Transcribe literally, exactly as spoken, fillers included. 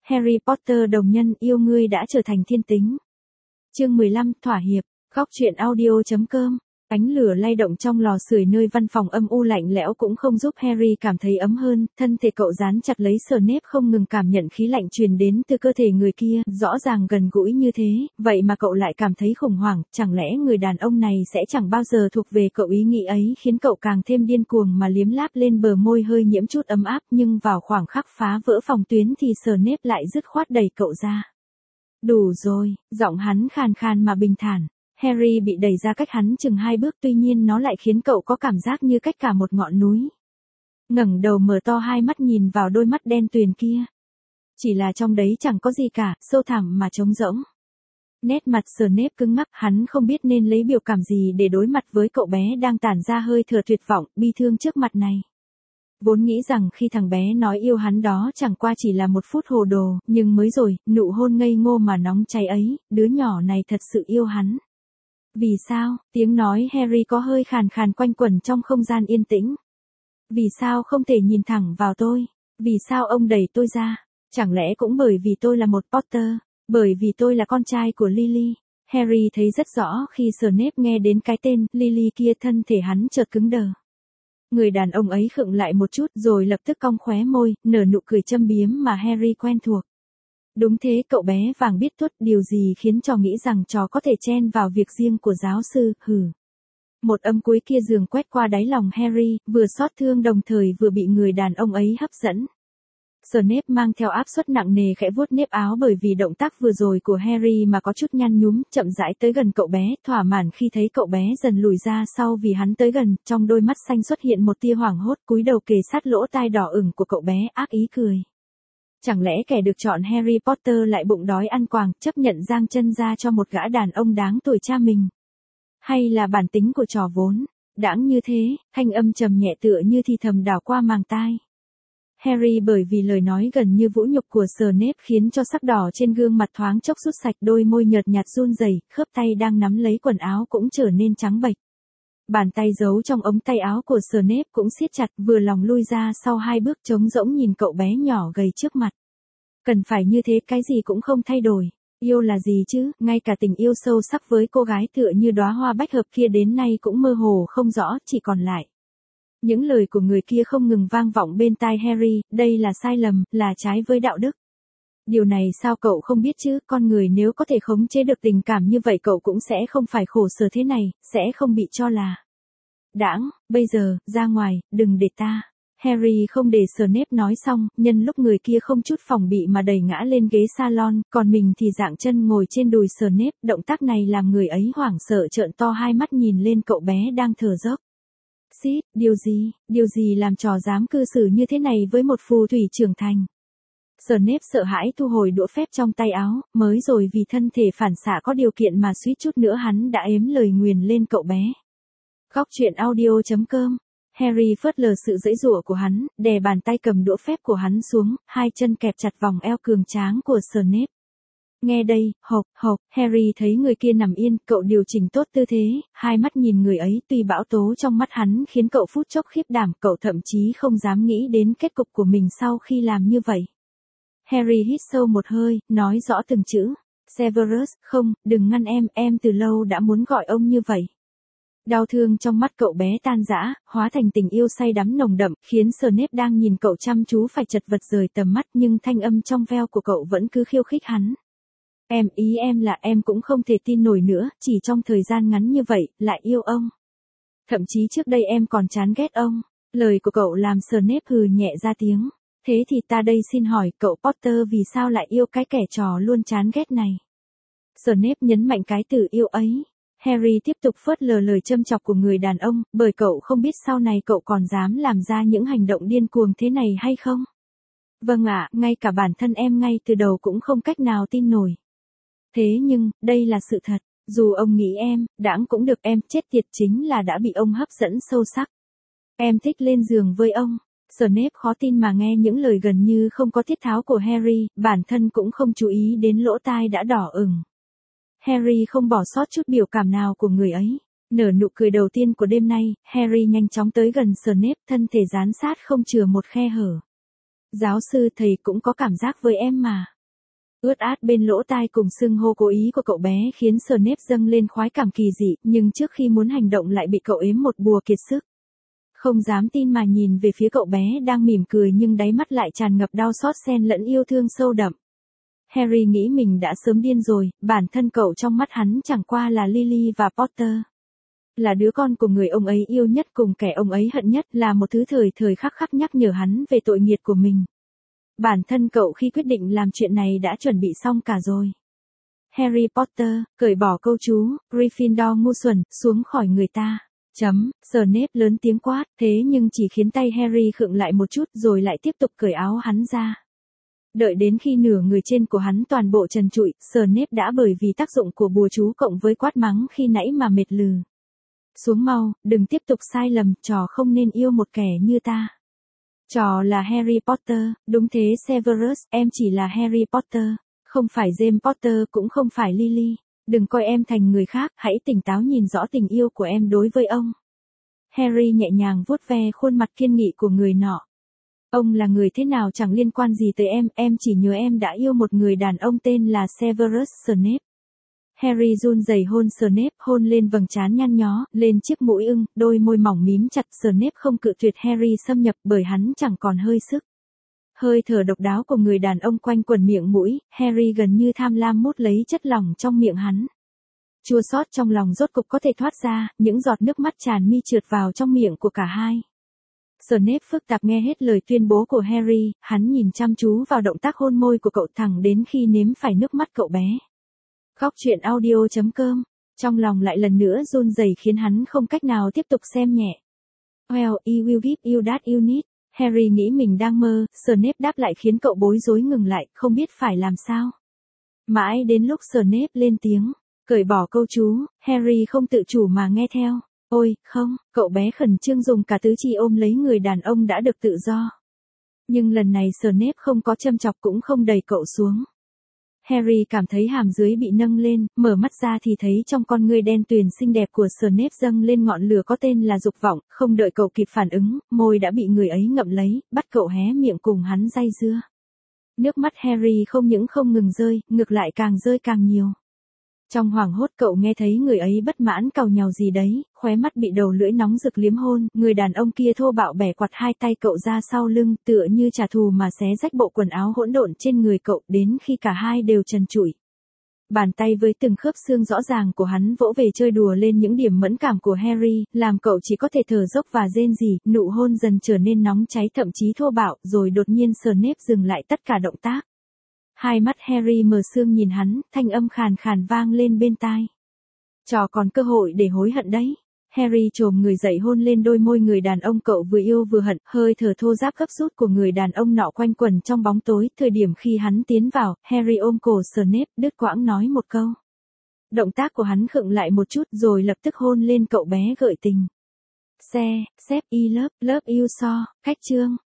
Harry Potter đồng nhân yêu ngươi đã trở thành thiên tính. Chương mười lăm, thỏa hiệp, góc truyện audio chấm com. Ánh lửa lay động trong lò sưởi nơi văn phòng âm u lạnh lẽo cũng không giúp Harry cảm thấy ấm hơn, thân thể cậu dán chặt lấy Snape không ngừng cảm nhận khí lạnh truyền đến từ cơ thể người kia, rõ ràng gần gũi như thế, vậy mà cậu lại cảm thấy khủng hoảng, chẳng lẽ người đàn ông này sẽ chẳng bao giờ thuộc về cậu. Ý nghĩ ấy khiến cậu càng thêm điên cuồng mà liếm láp lên bờ môi hơi nhiễm chút ấm áp, nhưng vào khoảng khắc phá vỡ phòng tuyến thì Snape lại dứt khoát đẩy cậu ra. Đủ rồi, giọng hắn khàn khàn mà bình thản. Harry bị đẩy ra cách hắn chừng hai bước, tuy nhiên nó lại khiến cậu có cảm giác như cách cả một ngọn núi. Ngẩng đầu mở to hai mắt nhìn vào đôi mắt đen tuyền kia. Chỉ là trong đấy chẳng có gì cả, sâu thẳm mà trống rỗng. Nét mặt Snape cứng ngắc, hắn không biết nên lấy biểu cảm gì để đối mặt với cậu bé đang tản ra hơi thở tuyệt vọng, bi thương trước mặt này. Vốn nghĩ rằng khi thằng bé nói yêu hắn đó chẳng qua chỉ là một phút hồ đồ, nhưng mới rồi, nụ hôn ngây ngô mà nóng cháy ấy, đứa nhỏ này thật sự yêu hắn. Vì sao? Tiếng nói Harry có hơi khàn khàn quanh quẩn trong không gian yên tĩnh. Vì sao không thể nhìn thẳng vào tôi? Vì sao ông đẩy tôi ra? Chẳng lẽ cũng bởi vì tôi là một Potter? Bởi vì tôi là con trai của Lily? Harry thấy rất rõ khi Snape nghe đến cái tên Lily kia, thân thể hắn chợt cứng đờ. Người đàn ông ấy khựng lại một chút rồi lập tức cong khóe môi, nở nụ cười châm biếm mà Harry quen thuộc. Đúng thế, cậu bé vàng biết tuốt, điều gì khiến trò nghĩ rằng trò có thể chen vào việc riêng của giáo sư, hừ. Một âm cuối kia giường quét qua đáy lòng Harry, vừa xót thương đồng thời vừa bị người đàn ông ấy hấp dẫn. Snape mang theo áp suất nặng nề khẽ vuốt nếp áo bởi vì động tác vừa rồi của Harry mà có chút nhăn nhúm, chậm rãi tới gần cậu bé, thỏa mãn khi thấy cậu bé dần lùi ra sau vì hắn tới gần, trong đôi mắt xanh xuất hiện một tia hoảng hốt, cúi đầu kề sát lỗ tai đỏ ửng của cậu bé, ác ý cười. Chẳng lẽ kẻ được chọn Harry Potter lại bụng đói ăn quàng, chấp nhận giang chân ra cho một gã đàn ông đáng tuổi cha mình? Hay là bản tính của trò vốn đãng như thế? Thanh âm trầm nhẹ tựa như thì thầm đảo qua màng tai. Harry bởi vì lời nói gần như vũ nhục của Snape khiến cho sắc đỏ trên gương mặt thoáng chốc rút sạch, đôi môi nhợt nhạt run rẩy, khớp tay đang nắm lấy quần áo cũng trở nên trắng bệch. Bàn tay giấu trong ống tay áo của Snape cũng siết chặt, vừa lòng lui ra sau hai bước trống rỗng nhìn cậu bé nhỏ gầy trước mặt. Cần phải như thế, cái gì cũng không thay đổi. Yêu là gì chứ, ngay cả tình yêu sâu sắc với cô gái tựa như đóa hoa bách hợp kia đến nay cũng mơ hồ không rõ, chỉ còn lại những lời của người kia không ngừng vang vọng bên tai Harry, đây là sai lầm, là trái với đạo đức. Điều này sao cậu không biết chứ, con người nếu có thể khống chế được tình cảm như vậy cậu cũng sẽ không phải khổ sở thế này, sẽ không bị cho là đãng. Bây giờ, ra ngoài, đừng để ta. Harry không để Snape nói xong, nhân lúc người kia không chút phòng bị mà đẩy ngã lên ghế salon, còn mình thì dạng chân ngồi trên đùi Snape, động tác này làm người ấy hoảng sợ trợn to hai mắt nhìn lên cậu bé đang thở dốc. Xít, điều gì, điều gì làm trò dám cư xử như thế này với một phù thủy trưởng thành? Snape sợ hãi thu hồi đũa phép trong tay áo, mới rồi vì thân thể phản xạ có điều kiện mà suýt chút nữa hắn đã ếm lời nguyền lên cậu bé. Góc truyện audio chấm com. Harry phớt lờ sự giãy giụa của hắn, đè bàn tay cầm đũa phép của hắn xuống, hai chân kẹp chặt vòng eo cường tráng của Snape. Nghe đây, hộc, hộc, Harry thấy người kia nằm yên, cậu điều chỉnh tốt tư thế, hai mắt nhìn người ấy, tuy bão tố trong mắt hắn khiến cậu phút chốc khiếp đảm, cậu thậm chí không dám nghĩ đến kết cục của mình sau khi làm như vậy. Harry hít sâu một hơi, nói rõ từng chữ. Severus, không, đừng ngăn em, em từ lâu đã muốn gọi ông như vậy. Đau thương trong mắt cậu bé tan rã, hóa thành tình yêu say đắm nồng đậm, khiến Snape đang nhìn cậu chăm chú phải chật vật rời tầm mắt, nhưng thanh âm trong veo của cậu vẫn cứ khiêu khích hắn. Em, ý em là em cũng không thể tin nổi nữa, chỉ trong thời gian ngắn như vậy, lại yêu ông. Thậm chí trước đây em còn chán ghét ông. Lời của cậu làm Snape hừ nhẹ ra tiếng. Thế thì ta đây xin hỏi, cậu Potter vì sao lại yêu cái kẻ trò luôn chán ghét này? Snape nhấn mạnh cái từ yêu ấy. Harry tiếp tục phớt lờ lời châm chọc của người đàn ông, bởi cậu không biết sau này cậu còn dám làm ra những hành động điên cuồng thế này hay không? Vâng ạ, ngay cả bản thân em ngay từ đầu cũng không cách nào tin nổi. Thế nhưng, đây là sự thật, dù ông nghĩ em, đãng cũng được, em chết tiệt chính là đã bị ông hấp dẫn sâu sắc. Em thích lên giường với ông. Snape khó tin mà nghe những lời gần như không có tiết tháo của Harry, bản thân cũng không chú ý đến lỗ tai đã đỏ ửng. Harry không bỏ sót chút biểu cảm nào của người ấy. Nở nụ cười đầu tiên của đêm nay, Harry nhanh chóng tới gần Snape, thân thể dán sát không chừa một khe hở. Giáo sư, thầy cũng có cảm giác với em mà. ướt át bên lỗ tai cùng xưng hô cố ý của cậu bé khiến Snape dâng lên khoái cảm kỳ dị, nhưng trước khi muốn hành động lại bị cậu ếm một bùa kiệt sức. Không dám tin mà nhìn về phía cậu bé đang mỉm cười nhưng đáy mắt lại tràn ngập đau xót xen lẫn yêu thương sâu đậm. Harry nghĩ mình đã sớm điên rồi, bản thân cậu trong mắt hắn chẳng qua là Lily và Potter. Là đứa con của người ông ấy yêu nhất cùng kẻ ông ấy hận nhất, là một thứ thời thời khắc khắc nhắc nhở hắn về tội nghiệt của mình. Bản thân cậu khi quyết định làm chuyện này đã chuẩn bị xong cả rồi. Harry Potter, cởi bỏ câu chú, Gryffindor ngu xuẩn, xuống khỏi người ta. Chấm, Snape lớn tiếng quát, thế nhưng chỉ khiến tay Harry khựng lại một chút rồi lại tiếp tục cởi áo hắn ra. Đợi đến khi nửa người trên của hắn toàn bộ trần trụi, Snape đã bởi vì tác dụng của bùa chú cộng với quát mắng khi nãy mà mệt lừ. Xuống mau, đừng tiếp tục sai lầm, trò không nên yêu một kẻ như ta. Trò là Harry Potter, đúng thế Severus, em chỉ là Harry Potter, không phải James Potter cũng không phải Lily. Đừng coi em thành người khác, hãy tỉnh táo nhìn rõ tình yêu của em đối với ông. Harry nhẹ nhàng vuốt ve khuôn mặt kiên nghị của người nọ. Ông là người thế nào chẳng liên quan gì tới em, em chỉ nhớ em đã yêu một người đàn ông tên là Severus Snape. Harry run rẩy hôn Snape, hôn lên vầng trán nhăn nhó, lên chiếc mũi ưng, đôi môi mỏng mím chặt. Snape không cự tuyệt Harry xâm nhập bởi hắn chẳng còn hơi sức. Hơi thở độc đáo của người đàn ông quanh quần miệng mũi, Harry gần như tham lam mút lấy chất lỏng trong miệng hắn. Chua xót trong lòng rốt cục có thể thoát ra, những giọt nước mắt tràn mi trượt vào trong miệng của cả hai. Snape phức tạp nghe hết lời tuyên bố của Harry, hắn nhìn chăm chú vào động tác hôn môi của cậu thẳng đến khi nếm phải nước mắt cậu bé. Góc truyện audio chấm com, trong lòng lại lần nữa run rẩy khiến hắn không cách nào tiếp tục xem nhẹ. Well, I will give you that you need. Harry nghĩ mình đang mơ, Snape đáp lại khiến cậu bối rối ngừng lại, không biết phải làm sao. Mãi đến lúc Snape lên tiếng, cởi bỏ câu chú, Harry không tự chủ mà nghe theo. Ôi, không, cậu bé khẩn trương dùng cả tứ chi ôm lấy người đàn ông đã được tự do. Nhưng lần này Snape không có châm chọc cũng không đẩy cậu xuống. Harry cảm thấy hàm dưới bị nâng lên, mở mắt ra thì thấy trong con ngươi đen tuyền xinh đẹp của Snape dâng lên ngọn lửa có tên là dục vọng, không đợi cậu kịp phản ứng, môi đã bị người ấy ngậm lấy, bắt cậu hé miệng cùng hắn day dưa. Nước mắt Harry không những không ngừng rơi, ngược lại càng rơi càng nhiều. Trong hoảng hốt cậu nghe thấy người ấy bất mãn càu nhàu gì đấy, khóe mắt bị đầu lưỡi nóng rực liếm hôn, người đàn ông kia thô bạo bẻ quạt hai tay cậu ra sau lưng, tựa như trả thù mà xé rách bộ quần áo hỗn độn trên người cậu, đến khi cả hai đều trần trụi. Bàn tay với từng khớp xương rõ ràng của hắn vỗ về chơi đùa lên những điểm mẫn cảm của Harry, làm cậu chỉ có thể thở dốc và rên rỉ, nụ hôn dần trở nên nóng cháy thậm chí thô bạo, rồi đột nhiên Snape dừng lại tất cả động tác. Hai mắt Harry mờ sương nhìn hắn, thanh âm khàn khàn vang lên bên tai. Trò còn cơ hội để hối hận đấy. Harry chồm người dậy hôn lên đôi môi người đàn ông cậu vừa yêu vừa hận, hơi thở thô ráp gấp rút của người đàn ông nọ quanh quẩn trong bóng tối, thời điểm khi hắn tiến vào, Harry ôm cổ Snape, đứt quãng nói một câu. Động tác của hắn khựng lại một chút rồi lập tức hôn lên cậu bé gợi tình. Xe, xếp y lớp, lớp yêu so, cách chương.